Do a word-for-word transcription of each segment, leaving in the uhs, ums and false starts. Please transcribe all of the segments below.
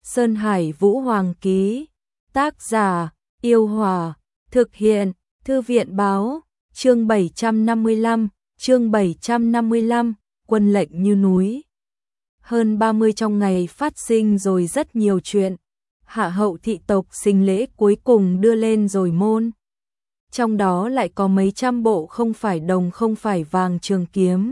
Sơn Hải Vũ Hoàng ký. Tác giả: Yêu Hòa. Thực hiện: Thư viện báo. Chương bảy trăm năm mươi lăm, chương bảy trăm năm mươi lăm, quân lệnh như núi. Hơn ba mươi trong ngày phát sinh rồi rất nhiều chuyện. Hạ hậu thị tộc sinh lễ cuối cùng đưa lên rồi môn. Trong đó lại có mấy trăm bộ không phải đồng không phải vàng trường kiếm.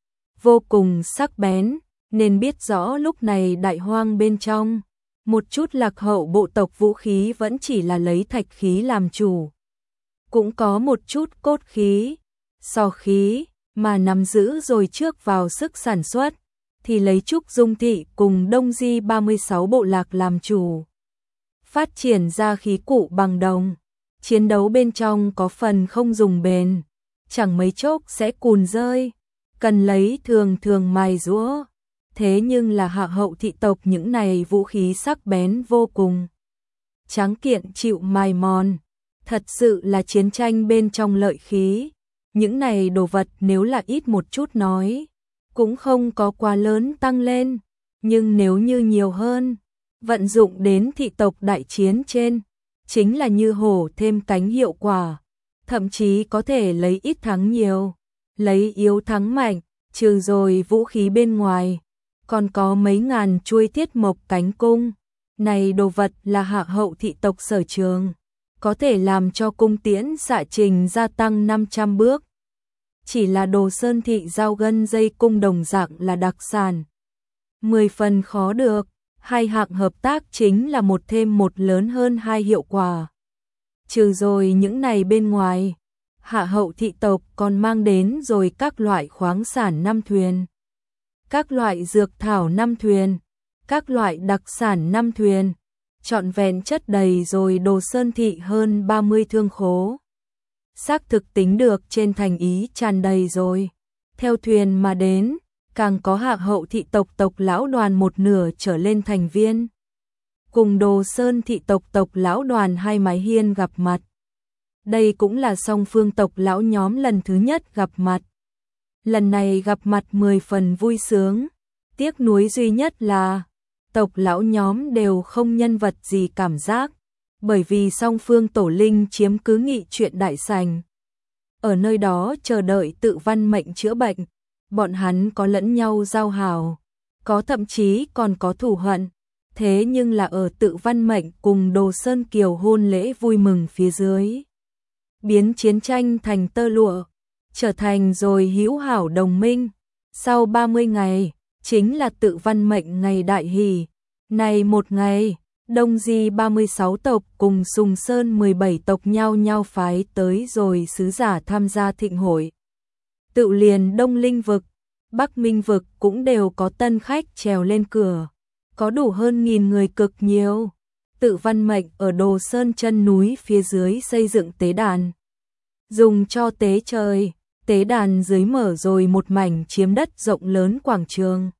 Vô cùng sắc bén, nên biết rõ lúc này đại hoang bên trong. Một chút lạc hậu bộ tộc vũ khí vẫn chỉ là lấy thạch khí làm chủ. Cũng có một chút cốt khí, sò khí, mà nắm giữ rồi trước vào sức sản xuất, thì lấy Trúc Dung Thị cùng Đông Di ba mươi sáu bộ lạc làm chủ. Phát triển ra khí cụ bằng đồng, chiến đấu bên trong có phần không dùng bền, chẳng mấy chốc sẽ cùn rơi, cần lấy thường thường mài giũa. Thế nhưng là hạ hậu thị tộc những này vũ khí sắc bén vô cùng. Tráng kiện chịu mài mòn, thật sự là chiến tranh bên trong lợi khí. Những này đồ vật nếu là ít một chút nói, cũng không có quá lớn tăng lên, nhưng nếu như nhiều hơn, vận dụng đến thị tộc đại chiến trên, chính là như hổ thêm cánh hiệu quả, thậm chí có thể lấy ít thắng nhiều, lấy yếu thắng mạnh, trừ rồi vũ khí bên ngoài, còn có mấy ngàn chuôi thiết mộc cánh cung, này đồ vật là hạ hậu thị tộc sở trường, có thể làm cho cung tiễn xạ trình gia tăng năm trăm bước. Chỉ là Đồ Sơn thị giao gân dây cung đồng dạng là đặc sản, mười phần khó được. Hai hạng hợp tác chính là một thêm một lớn hơn hai hiệu quả. Trừ rồi những này bên ngoài, hạ hậu thị tộc còn mang đến rồi các loại khoáng sản năm thuyền, các loại dược thảo năm thuyền, các loại đặc sản năm thuyền, trọn vẹn chất đầy rồi Đồ Sơn thị hơn ba mươi thương khố. Xác thực tính được trên thành ý tràn đầy rồi, theo thuyền mà đến. Càng có hạ hậu thị tộc tộc lão đoàn một nửa trở lên thành viên. Cùng Đồ Sơn thị tộc tộc lão đoàn hai mái hiên gặp mặt. Đây cũng là song phương tộc lão nhóm lần thứ nhất gặp mặt. Lần này gặp mặt mười phần vui sướng. Tiếc nuối duy nhất là tộc lão nhóm đều không nhân vật gì cảm giác, bởi vì song phương tổ linh chiếm cứ nghị chuyện đại sành. Ở nơi đó chờ đợi tự văn mệnh chữa bệnh. Bọn hắn có lẫn nhau giao hảo, có thậm chí còn có thù hận, thế nhưng là ở tự văn mệnh cùng Đồ Sơn Kiều hôn lễ vui mừng phía dưới, biến chiến tranh thành tơ lụa, trở thành rồi hữu hảo đồng minh. Sau ba mươi ngày, chính là tự văn mệnh ngày đại hỷ, này một ngày, Đông Di ba mươi sáu tộc cùng Sùng Sơn mười bảy tộc nhau nhau phái tới rồi sứ giả tham gia thịnh hội. Tự liền Đông Linh vực, Bắc Minh vực cũng đều có tân khách trèo lên cửa, có đủ hơn nghìn người cực nhiều. Tự văn mệnh ở Đồ Sơn chân núi phía dưới xây dựng tế đàn, dùng cho tế trời. Tế đàn dưới mở rồi một mảnh chiếm đất rộng lớn quảng trường,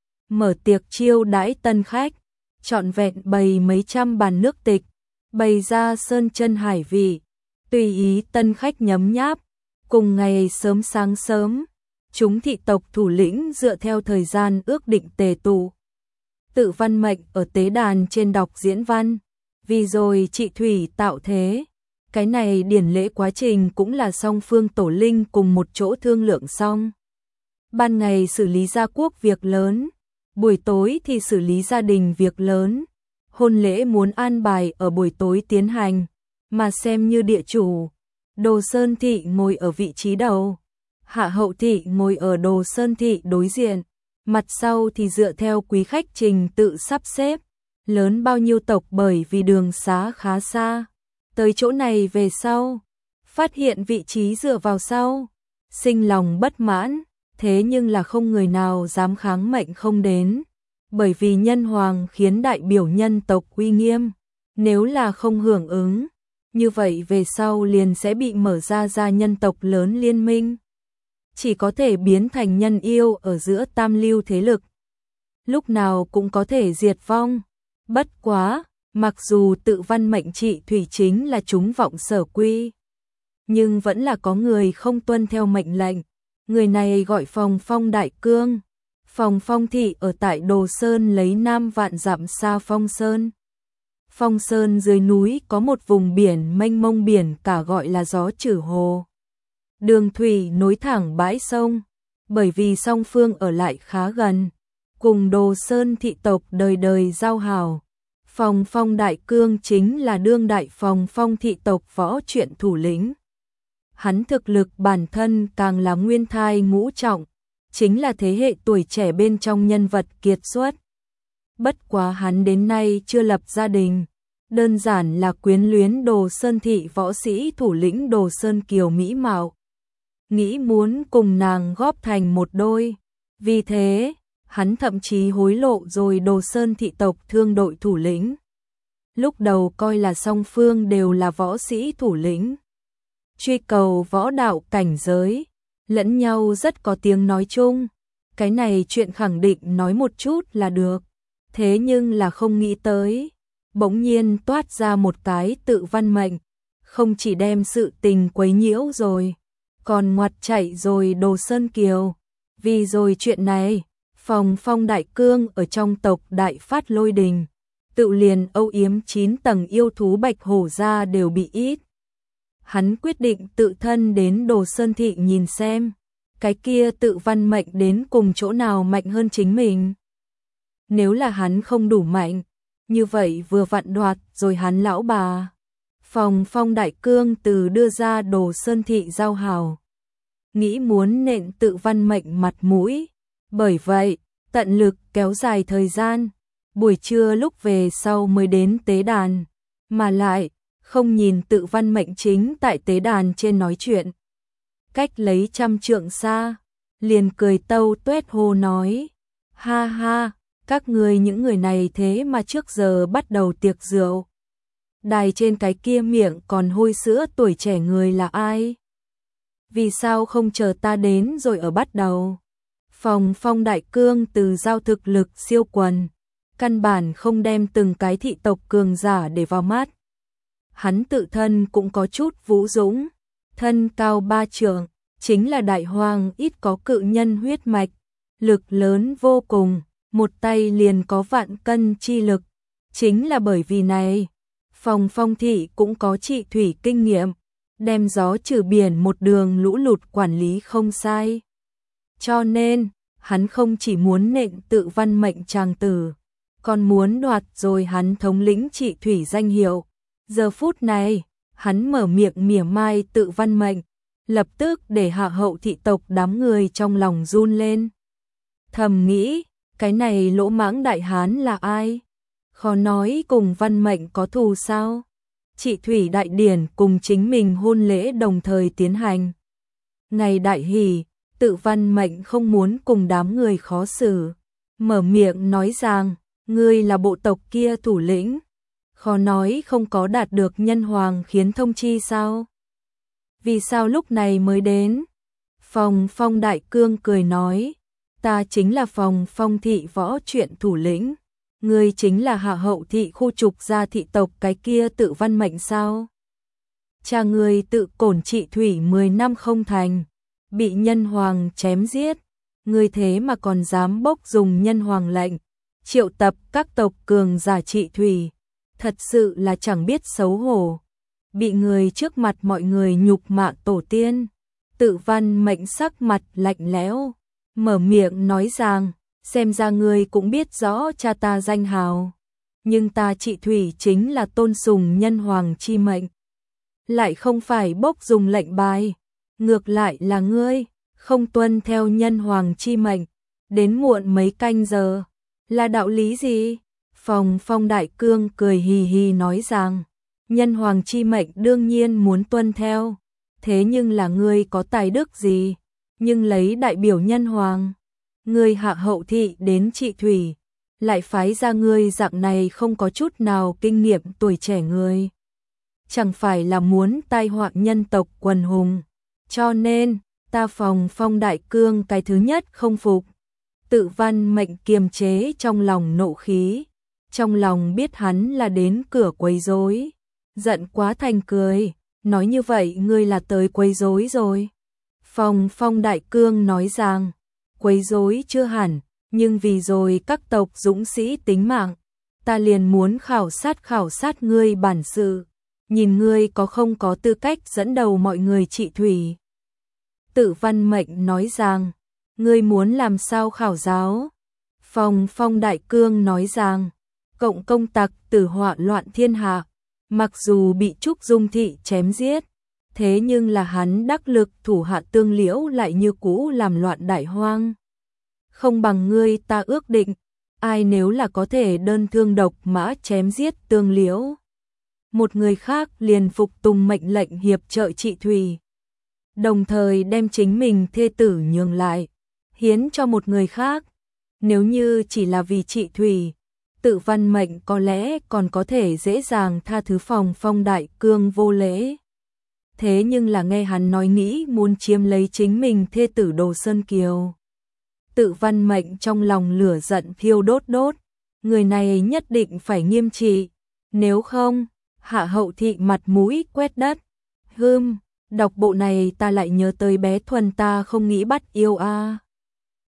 mở tiệc chiêu đãi tân khách, trọn vẹn bày mấy trăm bàn nước tịch, bày ra sơn chân hải vị, tùy ý tân khách nhấm nháp. Cùng ngày sớm sáng sớm, chúng thị tộc thủ lĩnh dựa theo thời gian ước định tề tụ. Tự văn mệnh ở tế đàn trên đọc diễn văn, vì rồi trị thủy tạo thế. Cái này điển lễ quá trình cũng là song phương tổ linh cùng một chỗ thương lượng xong. Ban ngày xử lý gia quốc việc lớn, buổi tối thì xử lý gia đình việc lớn. Hôn lễ muốn an bài ở buổi tối tiến hành, mà xem như địa chủ. Đồ Sơn thị ngồi ở vị trí đầu, hạ hậu thị ngồi ở Đồ Sơn thị đối diện, mặt sau thì dựa theo quý khách trình tự sắp xếp. Lớn bao nhiêu tộc bởi vì đường xá khá xa, tới chỗ này về sau, phát hiện vị trí dựa vào sau, sinh lòng bất mãn, thế nhưng là không người nào dám kháng mệnh không đến, bởi vì nhân hoàng khiến đại biểu nhân tộc uy nghiêm, nếu là không hưởng ứng, như vậy về sau liền sẽ bị mở ra ra nhân tộc lớn liên minh, chỉ có thể biến thành nhân yêu ở giữa tam lưu thế lực, lúc nào cũng có thể diệt vong. Bất quá, mặc dù tự văn mệnh trị thủy chính là chúng vọng sở quy, nhưng vẫn là có người không tuân theo mệnh lệnh. Người này gọi Phòng Phong Đại Cương. Phòng Phong thị ở tại Đồ Sơn lấy năm vạn dặm xa Phong Sơn. Phong Sơn dưới núi có một vùng biển mênh mông biển cả gọi là Gió Chử Hồ. Đường thủy nối thẳng bãi sông, bởi vì song phương ở lại khá gần, cùng Đồ Sơn thị tộc đời đời giao hảo. Phòng Phong Đại Cương chính là đương đại Phòng Phong thị tộc võ truyện thủ lĩnh. Hắn thực lực bản thân càng là nguyên thai ngũ trọng, chính là thế hệ tuổi trẻ bên trong nhân vật kiệt xuất. Bất quá hắn đến nay chưa lập gia đình, đơn giản là quyến luyến Đồ Sơn thị võ sĩ thủ lĩnh Đồ Sơn Kiều mỹ mạo, nghĩ muốn cùng nàng góp thành một đôi. Vì thế, hắn thậm chí hối lộ rồi Đồ Sơn thị tộc thương đội thủ lĩnh. Lúc đầu coi là song phương đều là võ sĩ thủ lĩnh, truy cầu võ đạo cảnh giới, lẫn nhau rất có tiếng nói chung. Cái này chuyện khẳng định nói một chút là được. Thế nhưng là không nghĩ tới, bỗng nhiên toát ra một cái tự văn mệnh, không chỉ đem sự tình quấy nhiễu rồi, còn ngoặt chạy rồi Đồ Sơn Kiều. Vì rồi chuyện này, Phòng Phong Đại Cương ở trong tộc Đại Phát Lôi Đình, tự liền âu yếm chín tầng yêu thú bạch hổ ra đều bị ít. Hắn quyết định tự thân đến Đồ Sơn thị nhìn xem, cái kia tự văn mệnh đến cùng chỗ nào mạnh hơn chính mình. Nếu là hắn không đủ mạnh, như vậy vừa vặn đoạt rồi hắn lão bà. Phòng Phong Đại Cương từ đưa ra Đồ Sơn thị giao hảo, nghĩ muốn nện tự văn mệnh mặt mũi. Bởi vậy, tận lực kéo dài thời gian, buổi trưa lúc về sau mới đến tế đàn, mà lại không nhìn tự văn mệnh chính tại tế đàn trên nói chuyện. Cách lấy trăm trượng xa, liền cười tâu tuét hô nói, ha ha, các người những người này thế mà trước giờ bắt đầu tiệc rượu. Đài trên cái kia miệng còn hôi sữa tuổi trẻ người là ai? Vì sao không chờ ta đến rồi ở bắt đầu? Phòng Phong Đại Cương từ giao thực lực siêu quần, căn bản không đem từng cái thị tộc cường giả để vào mắt. Hắn tự thân cũng có chút vũ dũng, thân cao ba trượng, chính là đại hoàng ít có cự nhân huyết mạch, lực lớn vô cùng, một tay liền có vạn cân chi lực. Chính là bởi vì này, Phòng Phong thị cũng có trị thủy kinh nghiệm, đem gió trừ biển một đường lũ lụt quản lý không sai. Cho nên, hắn không chỉ muốn nện tự văn mệnh chàng tử, còn muốn đoạt rồi hắn thống lĩnh trị thủy danh hiệu. Giờ phút này, hắn mở miệng mỉa mai tự văn mệnh, lập tức để hạ hậu thị tộc đám người trong lòng run lên. Thầm nghĩ, cái này lỗ mãng đại hán là ai? Khó nói cùng văn mệnh có thù sao? Trị thủy đại điển cùng chính mình hôn lễ đồng thời tiến hành. Ngày đại hỷ, tự văn mệnh không muốn cùng đám người khó xử, mở miệng nói rằng, ngươi là bộ tộc kia thủ lĩnh, khó nói không có đạt được nhân hoàng khiến thông chi sao? Vì sao lúc này mới đến? Phòng Phong Đại Cương cười nói, ta chính là Phòng Phong thị võ truyện thủ lĩnh, ngươi chính là hạ hậu thị khu trục gia thị tộc cái kia tự văn mệnh sao? Cha ngươi tự cổn trị thủy mười năm không thành, bị nhân hoàng chém giết, ngươi thế mà còn dám bốc dùng nhân hoàng lệnh, triệu tập các tộc cường giả trị thủy, thật sự là chẳng biết xấu hổ. Bị người trước mặt mọi người nhục mạ tổ tiên, tự văn mệnh sắc mặt lạnh lẽo, mở miệng nói rằng, xem ra ngươi cũng biết rõ cha ta danh hào, nhưng ta trị thủy chính là tôn sùng nhân hoàng chi mệnh, lại không phải bốc dùng lệnh bài, ngược lại là ngươi không tuân theo nhân hoàng chi mệnh, đến muộn mấy canh giờ, là đạo lý gì? Phòng Phong Đại Cương cười hì hì nói rằng, nhân hoàng chi mệnh đương nhiên muốn tuân theo, thế nhưng là ngươi có tài đức gì, nhưng lấy đại biểu nhân hoàng, ngươi hạ hậu thị đến trị thủy, lại phái ra ngươi dạng này không có chút nào kinh nghiệm tuổi trẻ người, chẳng phải là muốn tai họa nhân tộc quần hùng. Cho nên, ta Phòng Phong Đại Cương cái thứ nhất không phục. Tự văn mệnh kiềm chế trong lòng nộ khí, trong lòng biết hắn là đến cửa quấy rối, giận quá thành cười, nói như vậy ngươi là tới quấy rối rồi. Phòng Phong Đại Cương nói rằng, quấy rối chưa hẳn, nhưng vì rồi các tộc dũng sĩ tính mạng, ta liền muốn khảo sát khảo sát ngươi bản sự, nhìn ngươi có không có tư cách dẫn đầu mọi người trị thủy. Tự Văn Mệnh nói rằng, ngươi muốn làm sao khảo giáo? Phong Phong Đại Cương nói rằng, cộng công tặc tử họa loạn thiên hạ, mặc dù bị Trúc Dung Thị chém giết, thế nhưng là hắn đắc lực thủ hạ Tương Liễu lại như cũ làm loạn đại hoang. Không bằng ngươi ta ước định, ai nếu là có thể đơn thương độc mã chém giết Tương Liễu, một người khác liền phục tùng mệnh lệnh hiệp trợ trị thủy, đồng thời đem chính mình thê tử nhường lại, hiến cho một người khác. Nếu như chỉ là vì trị thủy, Tự Văn Mệnh có lẽ còn có thể dễ dàng tha thứ Phòng Phong Đại Cương vô lễ. Thế nhưng là nghe hắn nói nghĩ muốn chiếm lấy chính mình thê tử Đồ Sơn Kiều. Tự Văn Mệnh trong lòng lửa giận thiêu đốt đốt, người này nhất định phải nghiêm trị, nếu không, Hạ Hậu Thị mặt mũi quét đất. Hưm, đọc bộ này ta lại nhớ tới bé Thuần ta không nghĩ bắt yêu a. À.